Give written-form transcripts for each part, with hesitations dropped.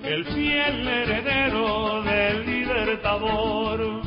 el fiel heredero del Libertador.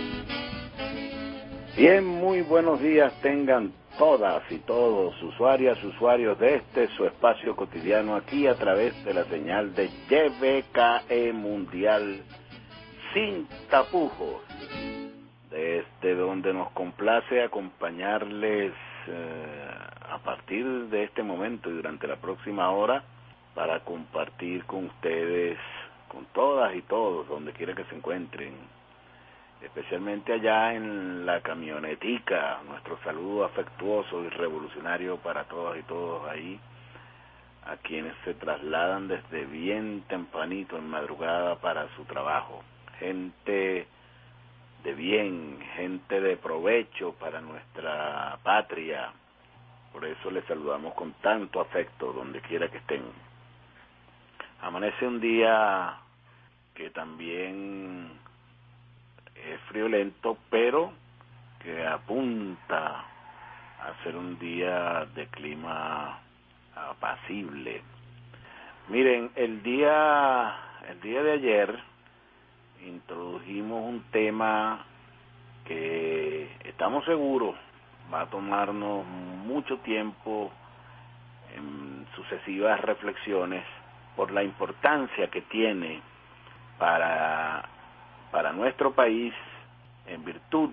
Bien, muy buenos días tengan todas y todos, usuarios de su espacio cotidiano aquí a través de la señal de YBKE Mundial sin tapujos, desde donde nos complace acompañarles a partir de este momento y durante la próxima hora para compartir con ustedes, con todas y todos, donde quiera que se encuentren, especialmente allá en la camionetica, nuestro saludo afectuoso y revolucionario para todas y todos ahí, a quienes se trasladan desde bien tempranito en madrugada para su trabajo, gente de bien, gente de provecho para nuestra patria. Por eso les saludamos con tanto afecto donde quiera que estén. Amanece un día que también es friolento, pero que apunta a ser un día de clima apacible. Miren, el día de ayer introdujimos un tema que estamos seguros va a tomarnos mucho tiempo en sucesivas reflexiones por la importancia que tiene para nuestro país, en virtud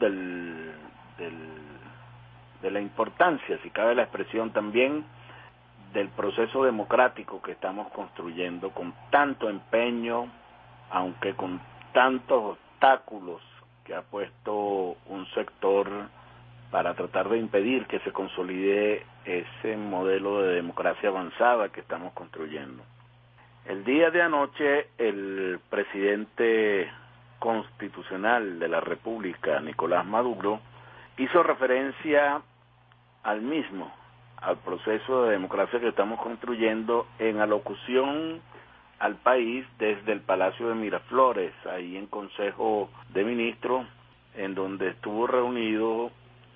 de la importancia, si cabe la expresión también, del proceso democrático que estamos construyendo con tanto empeño, aunque con tantos obstáculos que ha puesto un sector para tratar de impedir que se consolide ese modelo de democracia avanzada que estamos construyendo. El día de anoche, el presidente constitucional de la República, Nicolás Maduro, hizo referencia al mismo, al proceso de democracia que estamos construyendo en alocución al país desde el Palacio de Miraflores, ahí en Consejo de Ministros, en donde estuvo reunido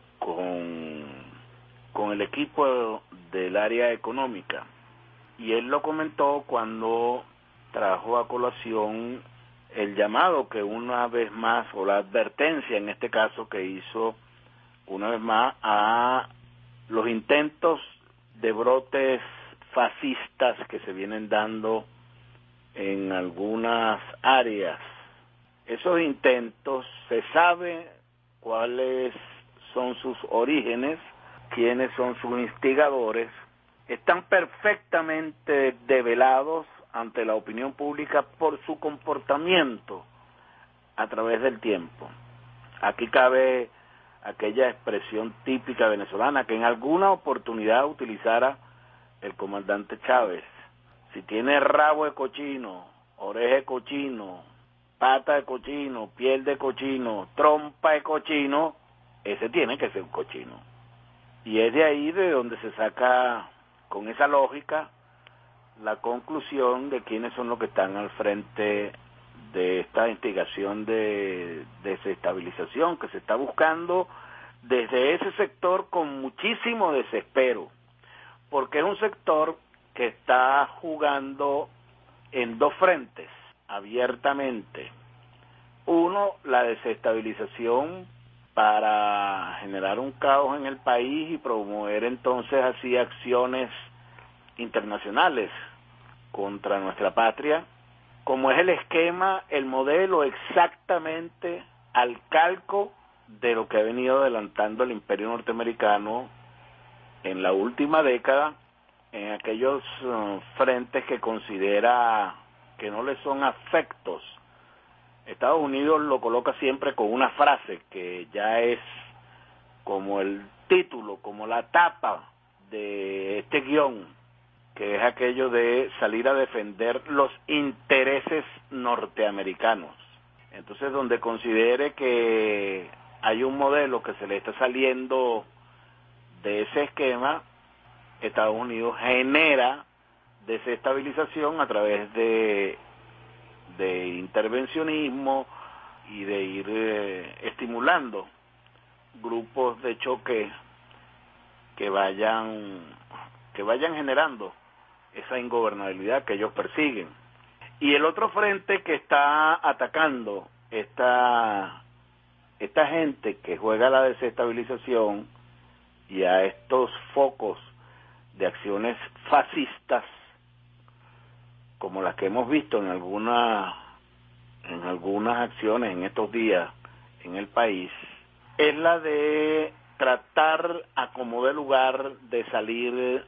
con el equipo del área económica. Y él lo comentó cuando trajo a colación el llamado que una vez más, o la advertencia en este caso que hizo una vez más a los intentos de brotes fascistas que se vienen dando en algunas áreas. Esos intentos, se sabe cuáles son sus orígenes, quiénes son sus instigadores, están perfectamente develados ante la opinión pública por su comportamiento a través del tiempo. Aquí cabe aquella expresión típica venezolana que en alguna oportunidad utilizara el comandante Chávez: si tiene rabo de cochino, oreja de cochino, pata de cochino, piel de cochino, trompa de cochino, ese tiene que ser un cochino. Y es de ahí de donde se saca, con esa lógica, la conclusión de quiénes son los que están al frente de esta instigación de desestabilización que se está buscando desde ese sector con muchísimo desespero, porque es un sector que está jugando en dos frentes abiertamente. Uno, la desestabilización para generar un caos en el país y promover entonces así acciones internacionales contra nuestra patria, como es el esquema, el modelo exactamente al calco de lo que ha venido adelantando el imperio norteamericano en la última década, en aquellos frentes que considera que no le son afectos. Estados Unidos lo coloca siempre con una frase que ya es como el título, como la tapa de este guión, que es aquello de salir a defender los intereses norteamericanos. Entonces, donde considere que hay un modelo que se le está saliendo de ese esquema, Estados Unidos genera desestabilización a través de intervencionismo y de ir estimulando grupos de choque que vayan generando esa ingobernabilidad que ellos persiguen. Y el otro frente que está atacando esta gente que juega a la desestabilización y a estos focos de acciones fascistas, como las que hemos visto en algunas acciones en estos días en el país, es la de tratar a como de lugar de salir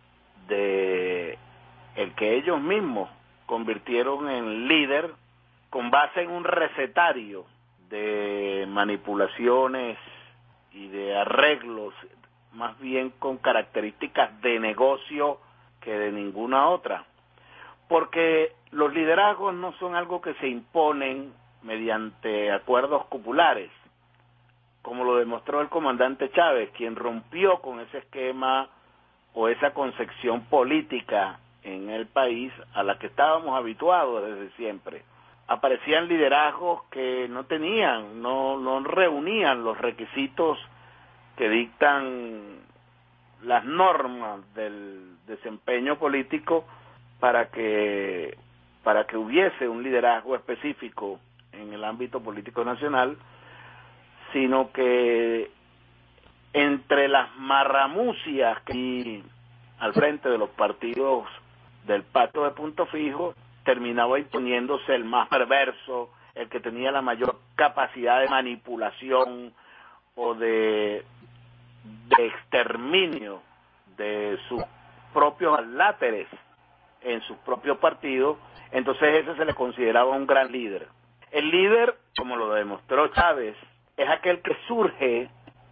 de el que ellos mismos convirtieron en líder con base en un recetario de manipulaciones y de arreglos, más bien con características de negocio que de ninguna otra. Porque los liderazgos no son algo que se imponen mediante acuerdos cupulares, como lo demostró el comandante Chávez, quien rompió con ese esquema o esa concepción política en el país a la que estábamos habituados desde siempre. Aparecían liderazgos que no reunían los requisitos que dictan las normas del desempeño político para que hubiese un liderazgo específico en el ámbito político nacional, sino que entre las marramucias que hay al frente de los partidos del pacto de punto fijo, terminaba imponiéndose el más perverso, el que tenía la mayor capacidad de manipulación o de exterminio de sus propios láteres en sus propios partidos. Entonces ese se le consideraba un gran líder. El líder, como lo demostró Chávez, es aquel que surge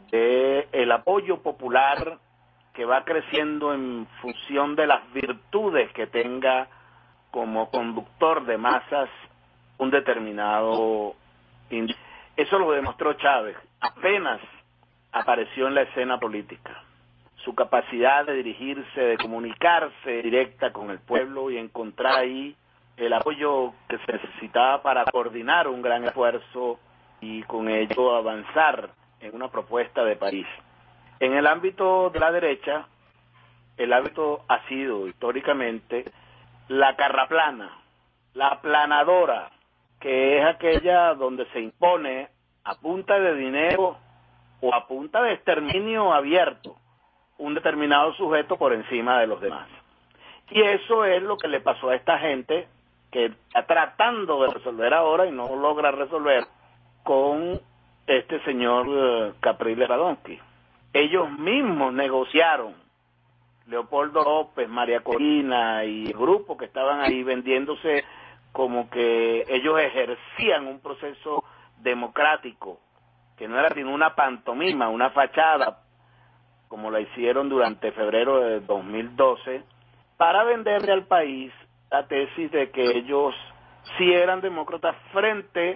del apoyo popular que va creciendo en función de las virtudes que tenga como conductor de masas un determinado individuo. Eso lo demostró Chávez apenas apareció en la escena política. Su capacidad de dirigirse, de comunicarse directa con el pueblo y encontrar ahí el apoyo que se necesitaba para coordinar un gran esfuerzo y con ello avanzar en una propuesta de país. En el ámbito de la derecha, el hábito ha sido históricamente la carraplana, la aplanadora, que es aquella donde se impone a punta de dinero o a punta de exterminio abierto un determinado sujeto por encima de los demás. Y eso es lo que le pasó a esta gente que está tratando de resolver ahora y no logra resolver con este señor Capriles Radonsky. Ellos mismos negociaron, Leopoldo López, María Corina y el grupo que estaban ahí vendiéndose como que ellos ejercían un proceso democrático, que no era sino una pantomima, una fachada, como la hicieron durante febrero de 2012, para venderle al país la tesis de que ellos sí eran demócratas frente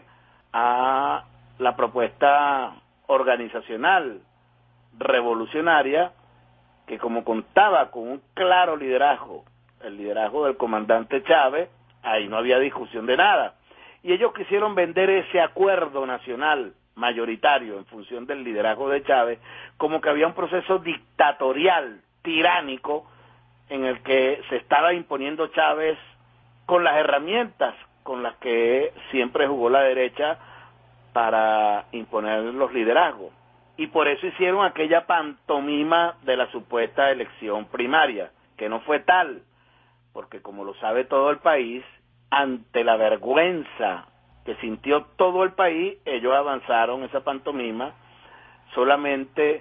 a la propuesta organizacional revolucionaria, que como contaba con un claro liderazgo, el liderazgo del comandante Chávez, ahí no había discusión de nada. Y ellos quisieron vender ese acuerdo nacional mayoritario en función del liderazgo de Chávez, como que había un proceso dictatorial, tiránico, en el que se estaba imponiendo Chávez con las herramientas con las que siempre jugó la derecha para imponer los liderazgos. Y por eso hicieron aquella pantomima de la supuesta elección primaria, que no fue tal, porque como lo sabe todo el país, ante la vergüenza que sintió todo el país, ellos avanzaron esa pantomima solamente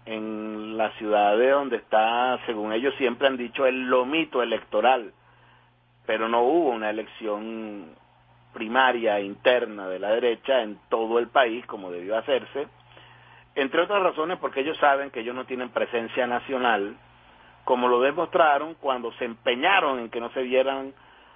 en las ciudades donde está, según ellos siempre han dicho, el lomito electoral, pero no hubo una elección primaria interna de la derecha en todo el país como debió hacerse, entre otras razones porque ellos saben que ellos no tienen presencia nacional, como lo demostraron cuando se empeñaron en que no se vieran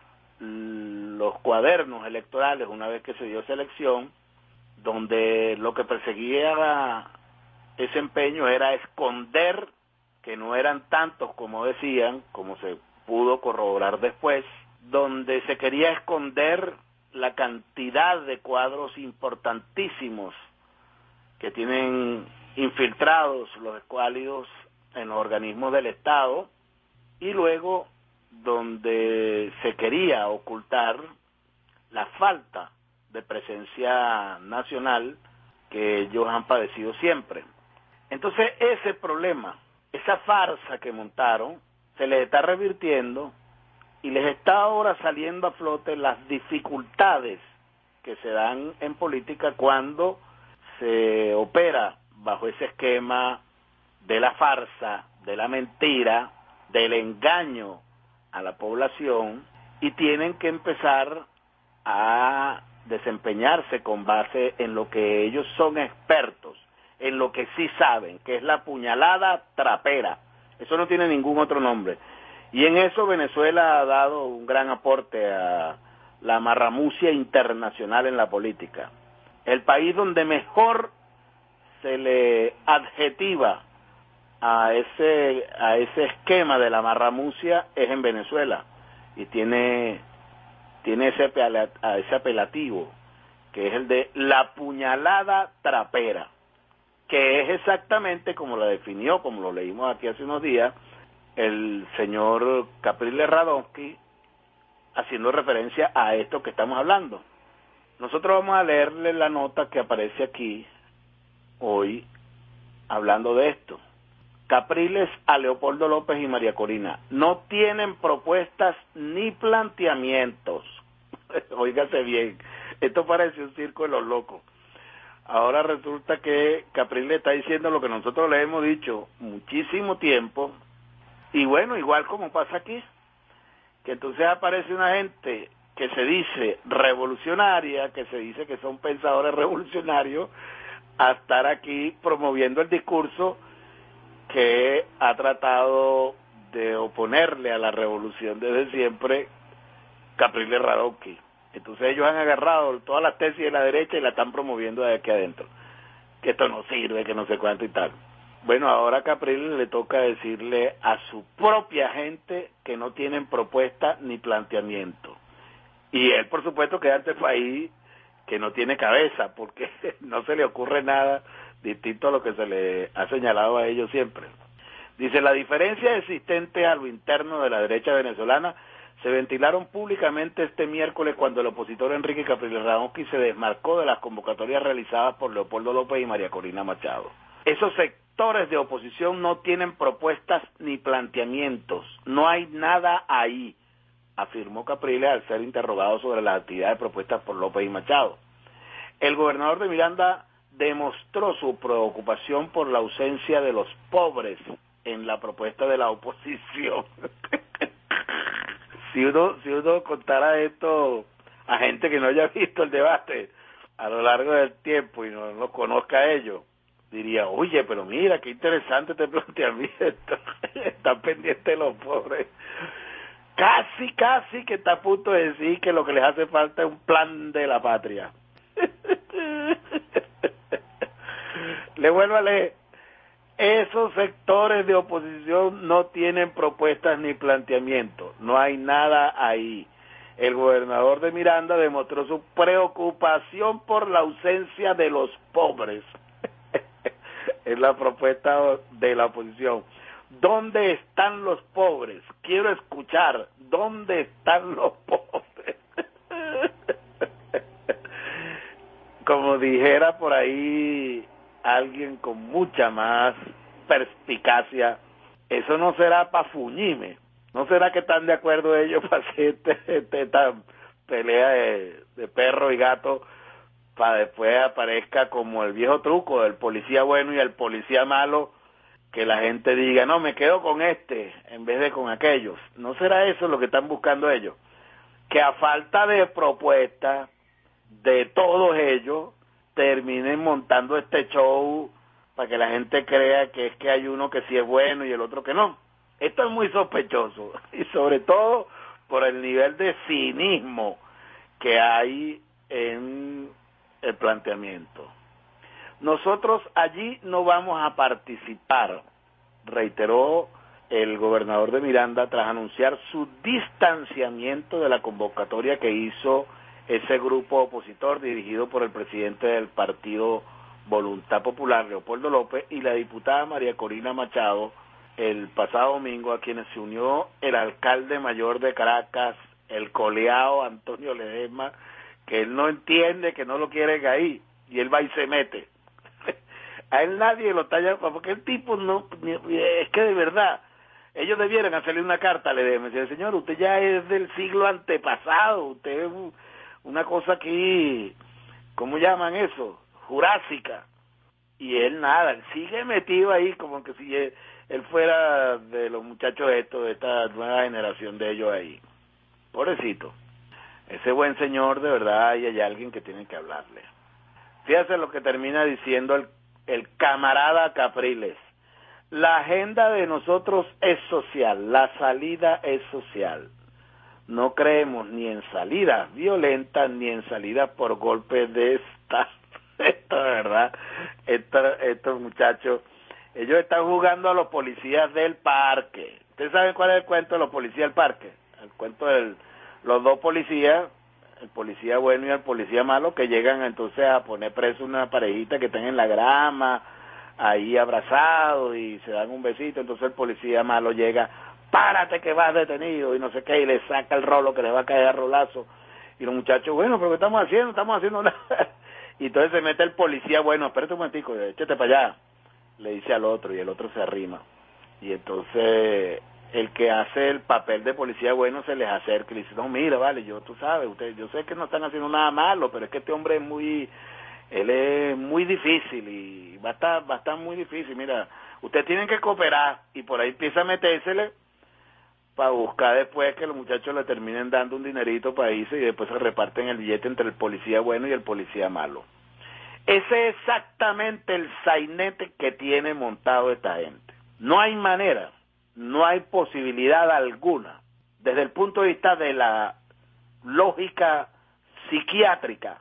los cuadernos electorales una vez que se dio esa elección, donde lo que perseguía ese empeño era esconder que no eran tantos como decían, como se pudo corroborar después, donde se quería esconder la cantidad de cuadros importantísimos que tienen infiltrados los escuálidos en los organismos del Estado, y luego donde se quería ocultar la falta de presencia nacional que ellos han padecido siempre. Entonces ese problema, esa farsa que montaron, se les está revirtiendo y les está ahora saliendo a flote las dificultades que se dan en política cuando se opera bajo ese esquema de la farsa, de la mentira, del engaño a la población, y tienen que empezar a desempeñarse con base en lo que ellos son expertos, en lo que sí saben, que es la puñalada trapera. Eso no tiene ningún otro nombre. Y en eso Venezuela ha dado un gran aporte a la marramucia internacional en la política. El país donde mejor se le adjetiva a ese esquema de la marramucia es en Venezuela, y tiene ese apelativo, que es el de la puñalada trapera, que es exactamente como la definió, como lo leímos aquí hace unos días, el señor Capriles Radonsky, haciendo referencia a esto que estamos hablando. Nosotros vamos a leerle la nota que aparece aquí hoy hablando de esto. Capriles a Leopoldo López y María Corina no tienen propuestas ni planteamientos. Óigase bien, esto parece un circo de los locos. Ahora resulta que Capriles está diciendo lo que nosotros le hemos dicho muchísimo tiempo, y bueno, igual como pasa aquí, que entonces aparece una gente que se dice revolucionaria, que se dice que son pensadores revolucionarios, a estar aquí promoviendo el discurso que ha tratado de oponerle a la revolución desde siempre Capriles Radonsky. Entonces ellos han agarrado todas las tesis de la derecha y la están promoviendo de aquí adentro, que esto no sirve, que no sé cuánto y tal. Bueno, ahora a Capriles le toca decirle a su propia gente que no tienen propuesta ni planteamiento. Y él, por supuedo, queda ante el país que no tiene cabeza, porque no se le ocurre nada distinto a lo que se le ha señalado a ellos siempre. Dice, la diferencia existente a lo interno de la derecha venezolana se ventilaron públicamente este miércoles cuando el opositor Enrique Capriles Radonsky se desmarcó de las convocatorias realizadas por Leopoldo López y María Corina Machado. Esos sectores de oposición no tienen propuestas ni planteamientos, no hay nada ahí, afirmó Capriles al ser interrogado sobre las actividades propuestas por López y Machado. El gobernador de Miranda demostró su preocupación por la ausencia de los pobres en la propuesta de la oposición. Si uno contara esto a gente que no haya visto el debate a lo largo del tiempo y no lo conozca a ellos, diría, oye, pero mira, qué interesante este planteamiento, están pendientes de los pobres. Casi que está a punto de decir que lo que les hace falta es un plan de la patria. Le vuelvo a leer. Esos sectores de oposición no tienen propuestas ni planteamientos, no hay nada ahí. El gobernador de Miranda demostró su preocupación por la ausencia de los pobres. Es la propuesta de la oposición. ¿Dónde están los pobres? Quiero escuchar, ¿dónde están los pobres? Como dijera por ahí alguien con mucha más perspicacia, eso no será para fuñime, no será que están de acuerdo ellos para hacer esta pelea de perro y gato para después aparezca como el viejo truco del policía bueno y el policía malo, que la gente diga, no, me quedo con este en vez de con aquellos. ¿No será eso lo que están buscando ellos? Que a falta de propuesta de todos ellos terminen montando este show para que la gente crea que es que hay uno que sí es bueno y el otro que no. Esto es muy sospechoso, y sobre todo por el nivel de cinismo que hay en el planteamiento. Nosotros allí no vamos a participar, reiteró el gobernador de Miranda tras anunciar su distanciamiento de la convocatoria que hizo ese grupo opositor dirigido por el presidente del partido Voluntad Popular, Leopoldo López, y la diputada María Corina Machado el pasado domingo, a quienes se unió el alcalde mayor de Caracas, el coleado Antonio Ledesma, que él no entiende, que no lo quieren ahí, y él va y se mete. A él nadie lo está llamando, porque el tipo no, es que de verdad, ellos debieran hacerle una carta a Ledesma, decir, señor, usted ya es del siglo antepasado, usted es una cosa aquí, ¿cómo llaman eso? Jurásica. Y él nada, él sigue metido ahí como que si él fuera de los muchachos estos, de esta nueva generación de ellos ahí. Pobrecito. Ese buen señor, de verdad, y hay alguien que tiene que hablarle. Fíjate lo que termina diciendo el camarada Capriles. La agenda de nosotros es social, la salida es social. No creemos ni en salidas violentas ni en salidas por golpes de Estado. Esto de verdad, estos muchachos, ellos están jugando a los policías del parque. ¿Ustedes saben cuál es el cuento de los policías del parque? El cuento de los dos policías, el policía bueno y el policía malo, que llegan entonces a poner preso una parejita que están en la grama, ahí abrazados y se dan un besito. Entonces el policía malo llega, párate que vas detenido y no sé qué, y le saca el rolo que le va a caer a rolazo. Y los muchachos, bueno, pero ¿qué estamos haciendo? Estamos haciendo nada. Y entonces se mete el policía, bueno, espérate un momentico, échate para allá, le dice al otro, y el otro se arrima. Y entonces el que hace el papel de policía bueno se les acerca y le dice, no, mira, vale, tú sabes, yo sé que no están haciendo nada malo, pero es que este hombre él es muy difícil y va a estar muy difícil, mira, ustedes tienen que cooperar, y por ahí empieza a metérsele para buscar después que los muchachos le terminen dando un dinerito para irse y después se reparten el billete entre el policía bueno y el policía malo. Ese es exactamente el sainete que tiene montado esta gente. No hay manera, no hay posibilidad alguna, desde el punto de vista de la lógica psiquiátrica,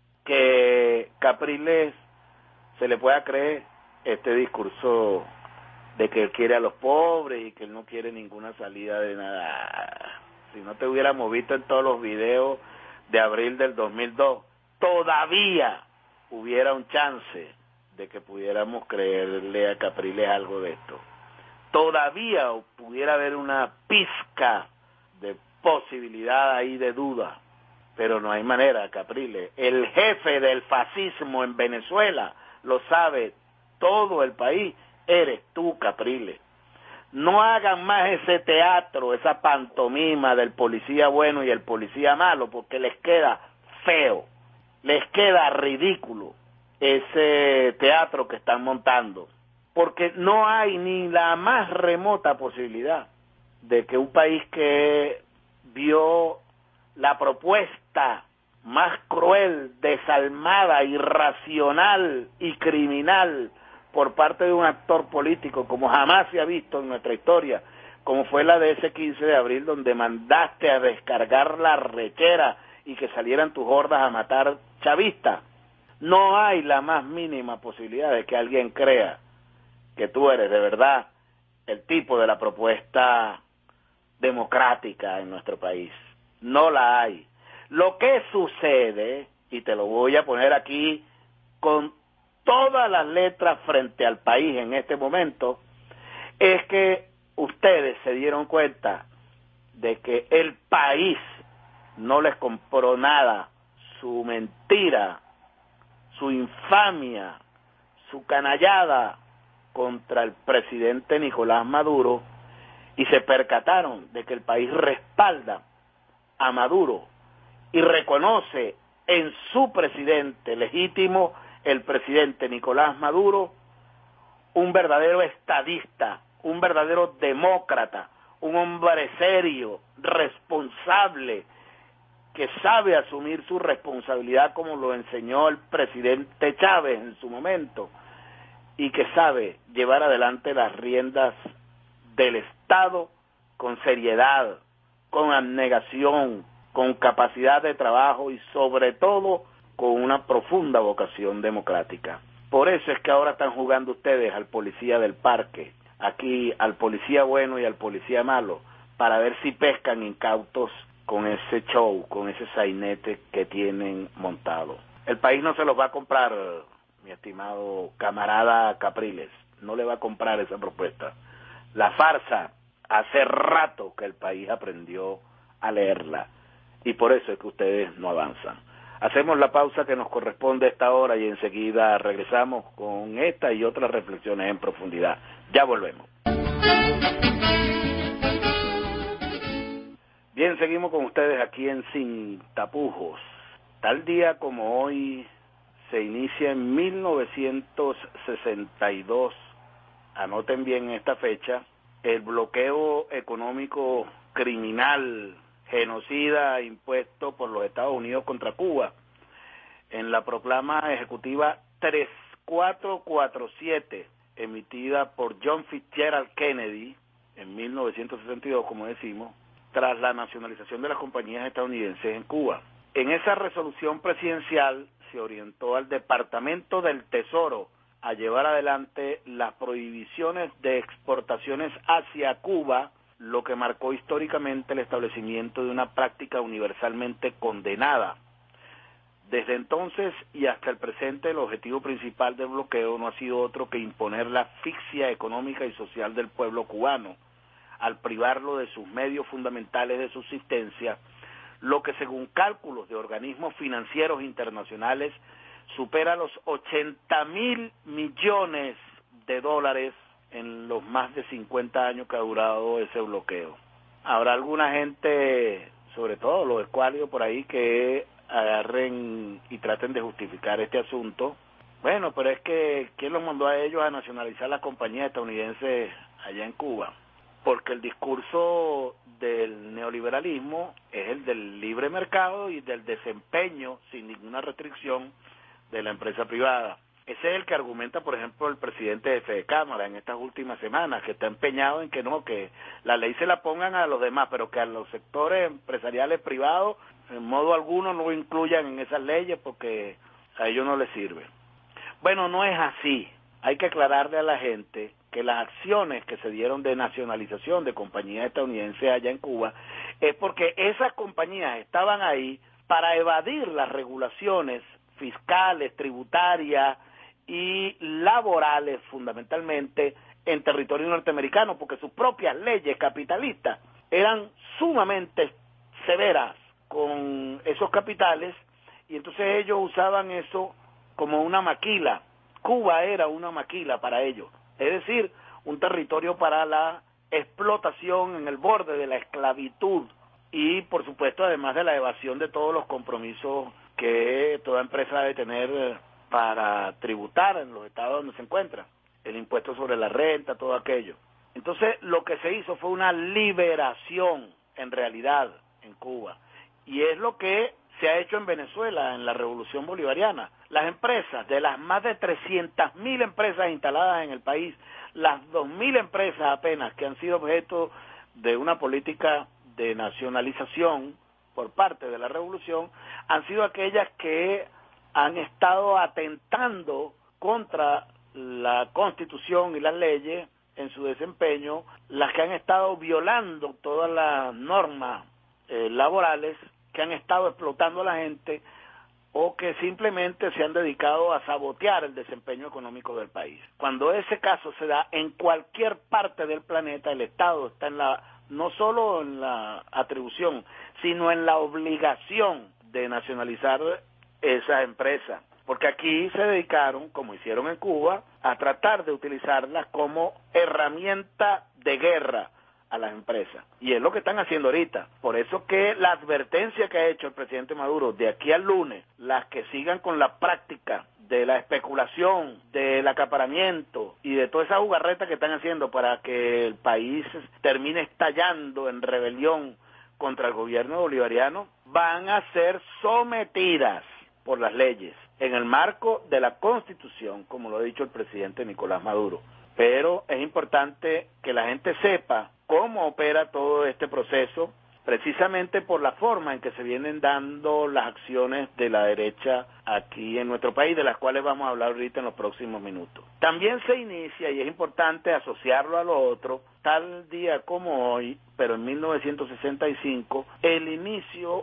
que Capriles se le pueda creer este discurso de que él quiere a los pobres y que él no quiere ninguna salida de nada. Si no te hubiéramos visto en todos los videos de abril del 2002, todavía hubiera un chance de que pudiéramos creerle a Capriles algo de esto. Todavía pudiera haber una pizca de posibilidad ahí de duda, pero no hay manera, Capriles. El jefe del fascismo en Venezuela lo sabe todo el país, eres tú, Capriles. No hagan más ese teatro, esa pantomima del policía bueno y el policía malo, porque les queda feo, les queda ridículo ese teatro que están montando, porque no hay ni la más remota posibilidad de que un país que vio la propuesta más cruel, desalmada, irracional y criminal por parte de un actor político como jamás se ha visto en nuestra historia, como fue la de ese 15 de abril, donde mandaste a descargar la rechera y que salieran tus hordas a matar chavistas. No hay la más mínima posibilidad de que alguien crea que tú eres de verdad el tipo de la propuesta democrática en nuestro país. No la hay. Lo que sucede, y te lo voy a poner aquí con todas las letras frente al país en este momento, es que ustedes se dieron cuenta de que el país no les compró nada, su mentira, su infamia, su canallada contra el presidente Nicolás Maduro, y se percataron de que el país respalda a Maduro y reconoce en su presidente legítimo, el presidente Nicolás Maduro, un verdadero estadista, un verdadero demócrata, un hombre serio, responsable, que sabe asumir su responsabilidad como lo enseñó el presidente Chávez en su momento, y que sabe llevar adelante las riendas del Estado con seriedad, con abnegación, con capacidad de trabajo y sobre todo con una profunda vocación democrática. Por eso es que ahora están jugando ustedes al policía del parque, aquí al policía bueno y al policía malo, para ver si pescan incautos con ese show, con ese sainete que tienen montado. El país no se los va a comprar, mi estimado camarada Capriles, no le va a comprar esa propuesta. La farsa, hace rato que el país aprendió a leerla. y por eso es que ustedes no avanzan. Hacemos la pausa que nos corresponde a esta hora y enseguida regresamos con esta y otras reflexiones en profundidad. Ya volvemos. Bien, seguimos con ustedes aquí en Sin Tapujos. Tal día como hoy se inicia en 1962, anoten bien esta fecha, el bloqueo económico criminal, genocida, impuesto por los Estados Unidos contra Cuba, en la proclama ejecutiva 3447, emitida por John Fitzgerald Kennedy en 1962, como decimos, tras la nacionalización de las compañías estadounidenses en Cuba. En esa resolución presidencial se orientó al Departamento del Tesoro a llevar adelante las prohibiciones de exportaciones hacia Cuba, lo que marcó históricamente el establecimiento de una práctica universalmente condenada. Desde entonces y hasta el presente, el objetivo principal del bloqueo no ha sido otro que imponer la asfixia económica y social del pueblo cubano, al privarlo de sus medios fundamentales de subsistencia, lo que según cálculos de organismos financieros internacionales supera los 80,000 millones de dólares en los más de 50 años que ha durado ese bloqueo. Habrá alguna gente, sobre todo los escuálidos por ahí, que agarren y traten de justificar este asunto. Bueno, pero es que ¿quién los mandó a ellos a nacionalizar las compañías estadounidenses allá en Cuba? Porque el discurso del neoliberalismo es el del libre mercado y del desempeño sin ninguna restricción de la empresa privada. Ese es el que argumenta, por ejemplo, el presidente de Fede Cámara en estas últimas semanas, que está empeñado en que no, que la ley se la pongan a los demás, pero que a los sectores empresariales privados en modo alguno no incluyan en esas leyes porque a ellos no les sirve. Bueno, no es así. Hay que aclararle a la gente que las acciones que se dieron de nacionalización de compañías estadounidenses allá en Cuba es porque esas compañías estaban ahí para evadir las regulaciones fiscales, tributarias y laborales fundamentalmente en territorio norteamericano, porque sus propias leyes capitalistas eran sumamente severas con esos capitales y entonces ellos usaban eso como una maquila. Cuba era una maquila para ellos, es decir, un territorio para la explotación en el borde de la esclavitud y, por supuesto, además de la evasión de todos los compromisos que toda empresa debe tener para tributar en los estados donde se encuentra, el impuesto sobre la renta, todo aquello. Entonces, lo que se hizo fue una liberación, en realidad, en Cuba, y es lo que se ha hecho en Venezuela, en la Revolución Bolivariana. Las empresas, de las más de 300,000 empresas instaladas en el país, las 2,000 empresas apenas que han sido objeto de una política de nacionalización por parte de la revolución, han sido aquellas que han estado atentando contra la Constitución y las leyes en su desempeño, las que han estado violando todas las normas laborales, que han estado explotando a la gente o que simplemente se han dedicado a sabotear el desempeño económico del país. Cuando ese caso se da en cualquier parte del planeta, el Estado está no solo en la atribución, sino en la obligación de nacionalizar esas empresas, porque aquí se dedicaron, como hicieron en Cuba, a tratar de utilizarlas como herramienta de guerra a las empresas, y es lo que están haciendo ahorita. Por eso que la advertencia que ha hecho el presidente Maduro de aquí al lunes, las que sigan con la práctica de la especulación, del acaparamiento y de toda esa jugarreta que están haciendo para que el país termine estallando en rebelión contra el gobierno bolivariano, van a ser sometidas por las leyes en el marco de la Constitución, como lo ha dicho el presidente Nicolás Maduro. Pero es importante que la gente sepa cómo opera todo este proceso, precisamente por la forma en que se vienen dando las acciones de la derecha aquí en nuestro país, de las cuales vamos a hablar ahorita en los próximos minutos. También se inicia, y es importante asociarlo a lo otro, tal día como hoy, pero en 1965, el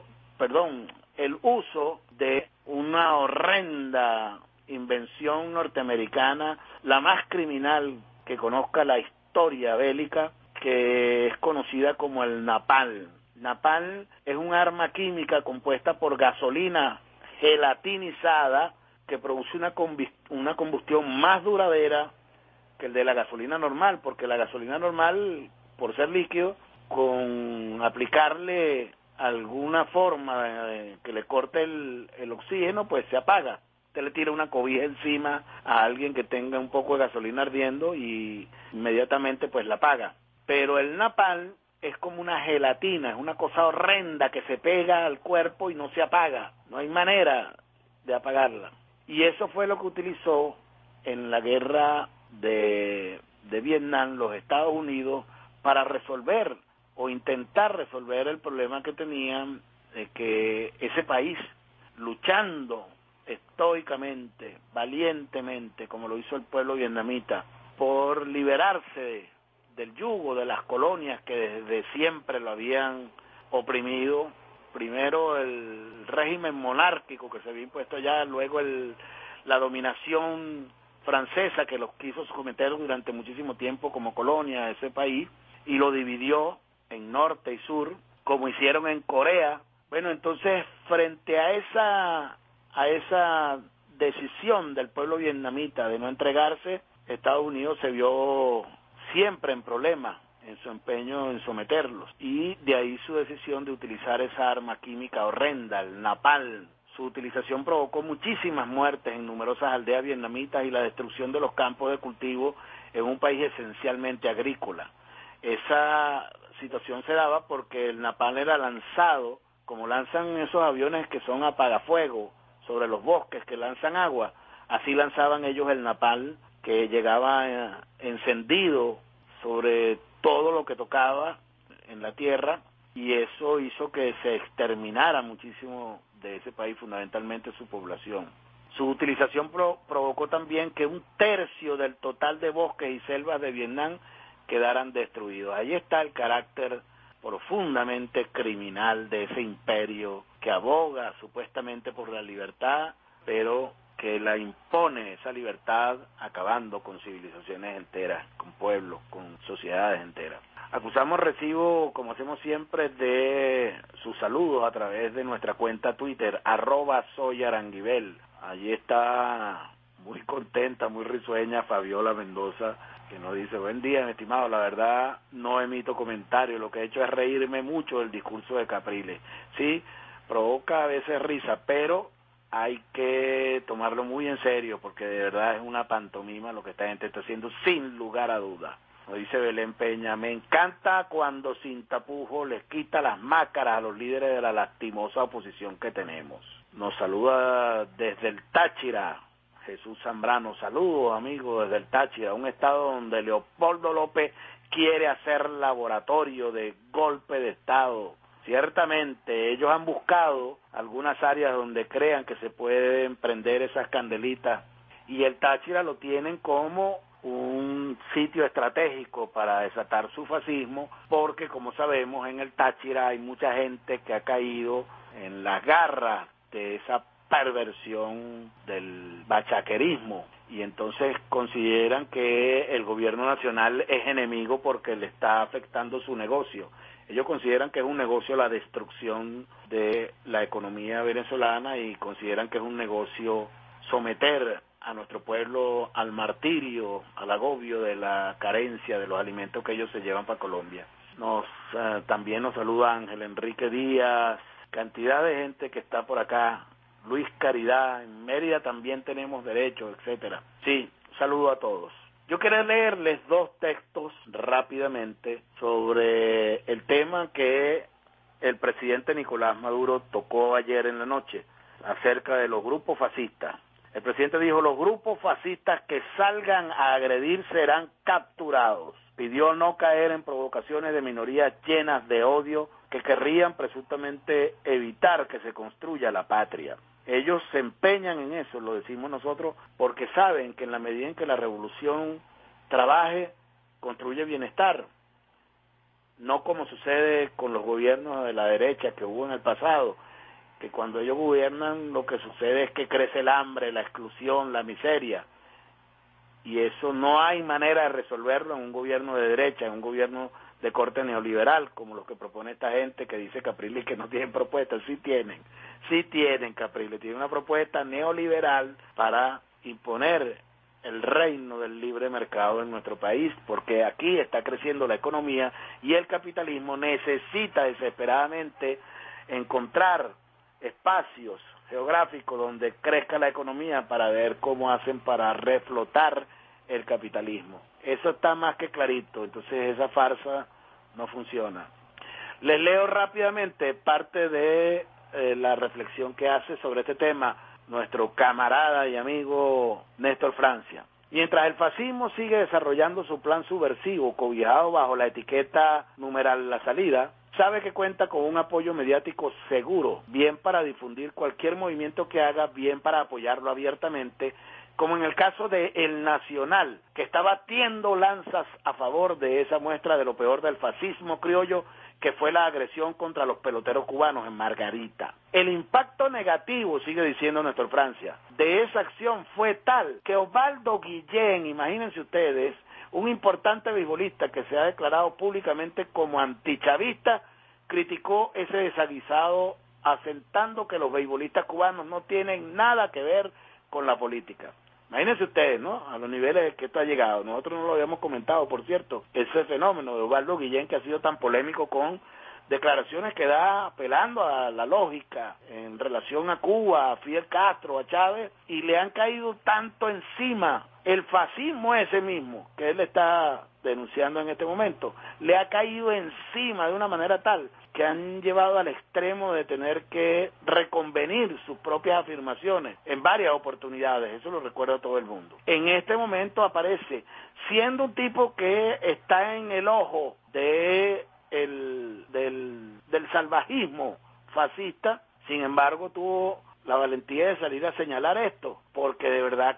uso de una horrenda invención norteamericana, la más criminal que conozca la historia bélica, que es conocida como el napalm. Napalm es un arma química compuesta por gasolina gelatinizada que produce una combustión más duradera que el de la gasolina normal, porque la gasolina normal, por ser líquido, con aplicarle alguna forma que le corte el oxígeno, pues se apaga. Usted le tira una cobija encima a alguien que tenga un poco de gasolina ardiendo y inmediatamente pues la apaga. Pero el napalm es como una gelatina, es una cosa horrenda que se pega al cuerpo y no se apaga, no hay manera de apagarla. Y eso fue lo que utilizó en la guerra de Vietnam los Estados Unidos para resolver o intentar resolver el problema que tenían de que ese país, luchando estoicamente, valientemente, como lo hizo el pueblo vietnamita, por liberarse del yugo de las colonias que desde siempre lo habían oprimido, primero el régimen monárquico que se había impuesto allá, luego la dominación francesa que los quiso someter durante muchísimo tiempo como colonia de ese país y lo dividió en norte y sur, como hicieron en Corea. Bueno, entonces frente a esa decisión del pueblo vietnamita de no entregarse, Estados Unidos se vio siempre en problemas en su empeño en someterlos, y de ahí su decisión de utilizar esa arma química horrenda, el napalm. Su utilización provocó muchísimas muertes en numerosas aldeas vietnamitas y la destrucción de los campos de cultivo en un país esencialmente agrícola. Esa situación se daba porque el napalm era lanzado, como lanzan esos aviones que son apagafuegos sobre los bosques, que lanzan agua, así lanzaban ellos el napalm, que llegaba encendido sobre todo lo que tocaba en la tierra, y eso hizo que se exterminara muchísimo de ese país, fundamentalmente su población. Su utilización provocó también que 1/3 del total de bosques y selvas de Vietnam quedaran destruidos. Ahí está el carácter profundamente criminal de ese imperio que aboga supuestamente por la libertad, pero que la impone esa libertad acabando con civilizaciones enteras, con pueblos, con sociedades enteras. Acusamos recibo, como hacemos siempre, de sus saludos a través de nuestra cuenta Twitter, @soyaranguibel. Allí está muy contenta, muy risueña Fabiola Mendoza, que nos dice: buen día, mi estimado, la verdad no emito comentarios, lo que he hecho es reírme mucho del discurso de Capriles. Sí, provoca a veces risa, pero hay que tomarlo muy en serio, porque de verdad es una pantomima lo que esta gente está haciendo, sin lugar a duda. Nos dice Belén Peña: me encanta cuando sin tapujos les quita las máscaras a los líderes de la lastimosa oposición que tenemos. Nos saluda desde el Táchira Jesús Zambrano: saludos amigos desde el Táchira, un estado donde Leopoldo López quiere hacer laboratorio de golpe de estado. Ciertamente ellos han buscado algunas áreas donde crean que se pueden prender esas candelitas, y el Táchira lo tienen como un sitio estratégico para desatar su fascismo, porque como sabemos en el Táchira hay mucha gente que ha caído en las garras de esa perversión del bachaquerismo, y entonces consideran que el gobierno nacional es enemigo porque le está afectando su negocio. Ellos consideran que es un negocio la destrucción de la economía venezolana, y consideran que es un negocio someter a nuestro pueblo al martirio, al agobio de la carencia de los alimentos que ellos se llevan para Colombia. También nos saluda Ángel Enrique Díaz, cantidad de gente que está por acá, Luis Caridad, en Mérida también tenemos derechos, etcétera. Sí, un saludo a todos. Yo quería leerles 2 textos rápidamente sobre el tema que el presidente Nicolás Maduro tocó ayer en la noche, acerca de los grupos fascistas. El presidente dijo: los grupos fascistas que salgan a agredir serán capturados. Pidió no caer en provocaciones de minorías llenas de odio que querrían presuntamente evitar que se construya la patria. Ellos se empeñan en eso, lo decimos nosotros, porque saben que en la medida en que la revolución trabaje, construye bienestar. No como sucede con los gobiernos de la derecha que hubo en el pasado, que cuando ellos gobiernan lo que sucede es que crece el hambre, la exclusión, la miseria, y eso no hay manera de resolverlo en un gobierno de derecha, en un gobierno de corte neoliberal, como los que propone esta gente que dice Capriles que no tienen propuestas. Sí tienen Capriles, tienen una propuesta neoliberal para imponer el reino del libre mercado en nuestro país, porque aquí está creciendo la economía y el capitalismo necesita desesperadamente encontrar espacios geográficos donde crezca la economía para ver cómo hacen para reflotar el capitalismo. Eso está más que clarito, entonces esa farsa no funciona. Les leo rápidamente parte de la reflexión que hace sobre este tema nuestro camarada y amigo Néstor Francia. Mientras el fascismo sigue desarrollando su plan subversivo, cobijado bajo la etiqueta numeral La Salida, sabe que cuenta con un apoyo mediático seguro, bien para difundir cualquier movimiento que haga, bien para apoyarlo abiertamente, como en el caso de El Nacional, que está batiendo lanzas a favor de esa muestra de lo peor del fascismo criollo, que fue la agresión contra los peloteros cubanos en Margarita. El impacto negativo, sigue diciendo Néstor Francia, de esa acción fue tal que Osvaldo Guillén, imagínense ustedes, un importante beisbolista que se ha declarado públicamente como antichavista, criticó ese desaguisado asentando que los beisbolistas cubanos no tienen nada que ver con la política. Imagínense ustedes, ¿no?, a los niveles que esto ha llegado. Nosotros no lo habíamos comentado, por cierto, ese fenómeno de Osvaldo Guillén, que ha sido tan polémico con declaraciones que da apelando a la lógica en relación a Cuba, a Fidel Castro, a Chávez, y le han caído tanto encima el fascismo ese mismo que él está denunciando en este momento, le ha caído encima de una manera tal que han llevado al extremo de tener que reconvenir sus propias afirmaciones en varias oportunidades. Eso lo recuerda todo el mundo. En este momento aparece, siendo un tipo que está en el ojo del salvajismo fascista, sin embargo tuvo la valentía de salir a señalar esto, porque de verdad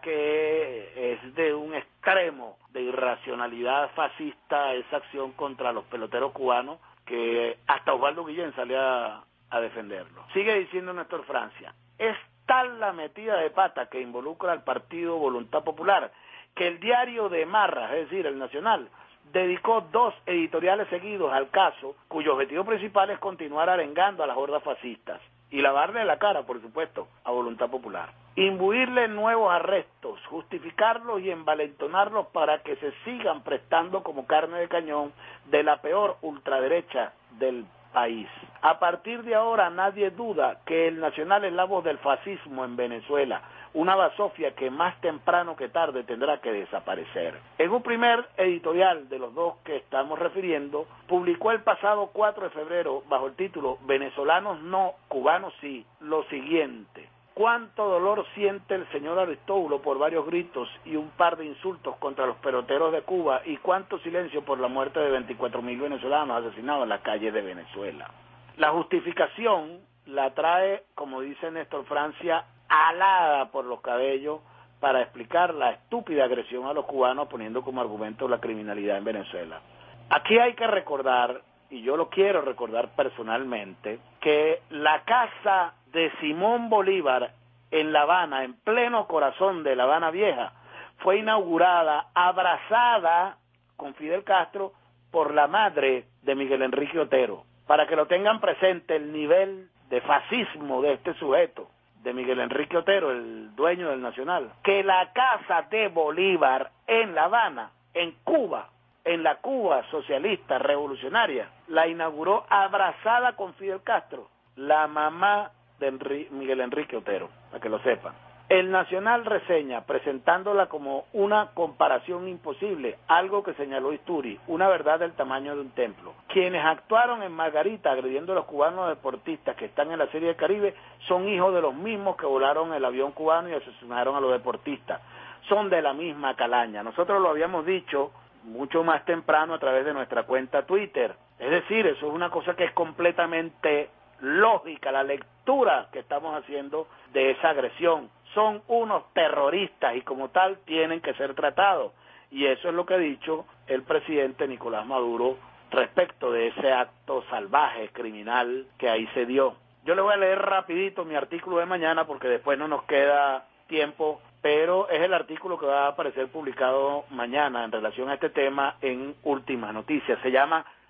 que es de un extremo de irracionalidad fascista esa acción contra los peloteros cubanos, que hasta Osvaldo Guillén salió a defenderlo. Sigue diciendo Néstor Francia, es tal la metida de pata que involucra al partido Voluntad Popular, que el diario de Marras, es decir, El Nacional, dedicó 2 editoriales seguidos al caso, cuyo objetivo principal es continuar arengando a las hordas fascistas y lavarle la cara, por supuesto, a Voluntad Popular. Imbuirle nuevos arrestos, justificarlos y envalentonarlos para que se sigan prestando como carne de cañón de la peor ultraderecha del país. A partir de ahora nadie duda que El Nacional es la voz del fascismo en Venezuela, una basofia que más temprano que tarde tendrá que desaparecer. En un primer editorial de los 2 que estamos refiriendo, publicó el pasado 4 de febrero, bajo el título Venezolanos no, cubanos sí, lo siguiente: cuánto dolor siente el señor Aristóbulo por varios gritos y un par de insultos contra los peloteros de Cuba, y cuánto silencio por la muerte de 24.000 venezolanos asesinados en las calles de Venezuela. La justificación la trae, como dice Néstor Francia, alada por los cabellos para explicar la estúpida agresión a los cubanos, poniendo como argumento la criminalidad en Venezuela. Aquí hay que recordar, y yo lo quiero recordar personalmente, que la casa de Simón Bolívar en La Habana, en pleno corazón de La Habana Vieja, fue inaugurada, abrazada con Fidel Castro por la madre de Miguel Enrique Otero, para que lo tengan presente el nivel de fascismo de este sujeto, de Miguel Enrique Otero, el dueño del Nacional, que la casa de Bolívar en La Habana, en Cuba, en la Cuba socialista revolucionaria, la inauguró abrazada con Fidel Castro, la mamá de Miguel Enrique Otero, para que lo sepan. El Nacional reseña, presentándola como una comparación imposible, algo que señaló Isturi, una verdad del tamaño de un templo. Quienes actuaron en Margarita agrediendo a los cubanos deportistas que están en la Serie del Caribe son hijos de los mismos que volaron el avión cubano y asesinaron a los deportistas. Son de la misma calaña. Nosotros lo habíamos dicho mucho más temprano a través de nuestra cuenta Twitter. Es decir, eso es una cosa que es completamente lógica, la lectura que estamos haciendo de esa agresión. Son unos terroristas y como tal tienen que ser tratados. Y eso es lo que ha dicho el presidente Nicolás Maduro respecto de ese acto salvaje, criminal que ahí se dio. Yo le voy a leer rapidito mi artículo de mañana porque después no nos queda tiempo, pero es el artículo que va a aparecer publicado mañana en relación a este tema en Últimas Noticias. Se llama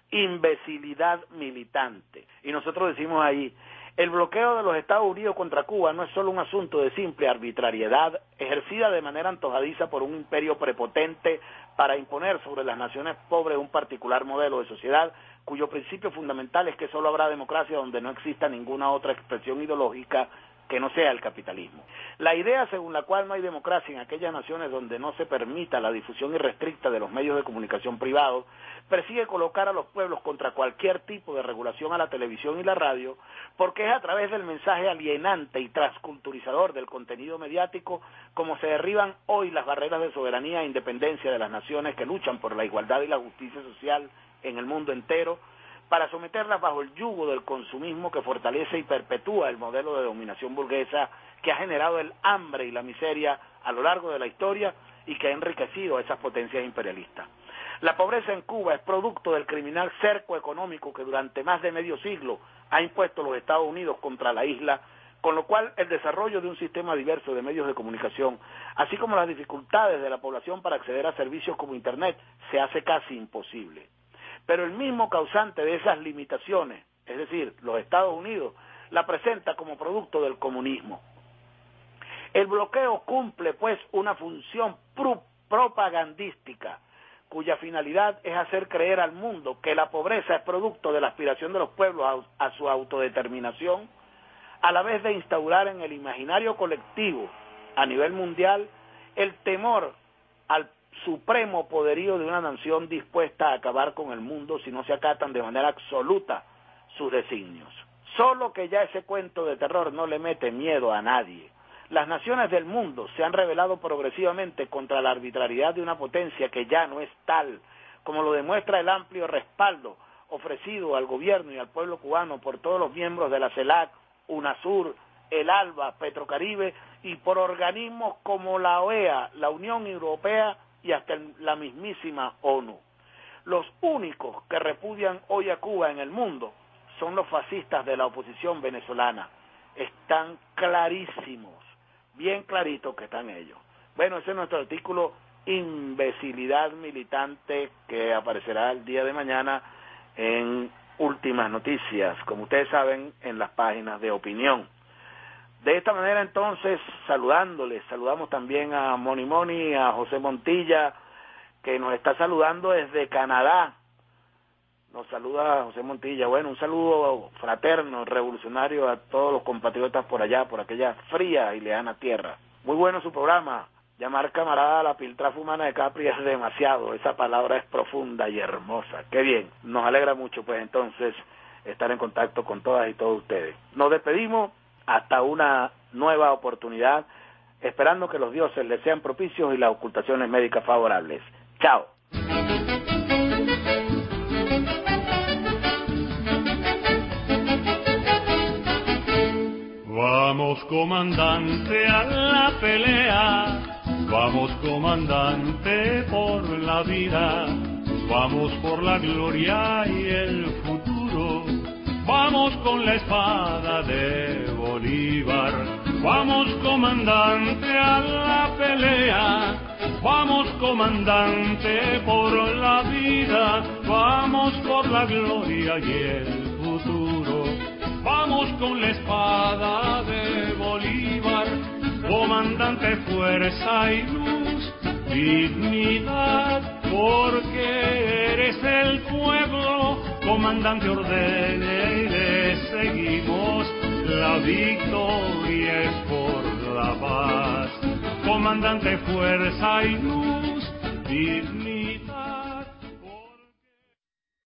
imbecilidad militante. Y nosotros decimos ahí, el bloqueo de los Estados Unidos contra Cuba no es solo un asunto de simple arbitrariedad ejercida de manera antojadiza por un imperio prepotente para imponer sobre las naciones pobres un particular modelo de sociedad cuyo principio fundamental es que solo habrá democracia donde no exista ninguna otra expresión ideológica que no sea el capitalismo. La idea según la cual no hay democracia en aquellas naciones donde no se permita la difusión irrestricta de los medios de comunicación privados, persigue colocar a los pueblos contra cualquier tipo de regulación a la televisión y la radio, porque es a través del mensaje alienante y transculturizador del contenido mediático como se derriban hoy las barreras de soberanía e independencia de las naciones que luchan por la igualdad y la justicia social en el mundo entero, para someterlas bajo el yugo del consumismo que fortalece y perpetúa el modelo de dominación burguesa que ha generado el hambre y la miseria a lo largo de la historia y que ha enriquecido a esas potencias imperialistas. La pobreza en Cuba es producto del criminal cerco económico que durante más de medio siglo ha impuesto los Estados Unidos contra la isla, con lo cual el desarrollo de un sistema diverso de medios de comunicación, así como las dificultades de la población para acceder a servicios como Internet, se hace casi imposible. Pero el mismo causante de esas limitaciones, es decir, los Estados Unidos, la presenta como producto del comunismo. El bloqueo cumple, pues, una función propagandística, cuya finalidad es hacer creer al mundo que la pobreza es producto de la aspiración de los pueblos a su autodeterminación, a la vez de instaurar en el imaginario colectivo, a nivel mundial, el temor al supremo poderío de una nación dispuesta a acabar con el mundo si no se acatan de manera absoluta sus designios. Solo que ya ese cuento de terror no le mete miedo a nadie. Las naciones del mundo se han rebelado progresivamente contra la arbitrariedad de una potencia que ya no es tal, como lo demuestra el amplio respaldo ofrecido al gobierno y al pueblo cubano por todos los miembros de la CELAC, UNASUR, el ALBA, Petrocaribe y por organismos como la OEA, la Unión Europea y hasta la mismísima ONU. Los únicos que repudian hoy a Cuba en el mundo son los fascistas de la oposición venezolana. Están clarísimos, bien claritos que están ellos. Bueno, ese es nuestro artículo Imbecilidad Militante que aparecerá el día de mañana en Últimas Noticias, como ustedes saben, en las páginas de opinión. De esta manera, entonces, saludamos también a Moni Moni, a José Montilla, que nos está saludando desde Canadá. Nos saluda José Montilla. Bueno, un saludo fraterno, revolucionario a todos los compatriotas por allá, por aquella fría y lejana tierra. Muy bueno su programa. Llamar camarada a la piltrafa humana de Capri es demasiado. Esa palabra es profunda y hermosa. Qué bien. Nos alegra mucho, pues, entonces, estar en contacto con todas y todos ustedes. Nos despedimos. Hasta una nueva oportunidad, esperando que los dioses les sean propicios y las ocultaciones médicas favorables. Chao. Vamos, comandante, a la pelea. Vamos, comandante, por la vida. Vamos por la gloria y el futuro. Vamos con la espada de Bolívar. Vamos, comandante, a la pelea. Vamos, comandante, por la vida. Vamos por la gloria y el futuro. Vamos con la espada de Bolívar. Comandante, fuerza y luz, dignidad, porque eres el pueblo. Comandante, ordene y le seguimos, la victoria es por la paz. Comandante, fuerza y luz, dignidad.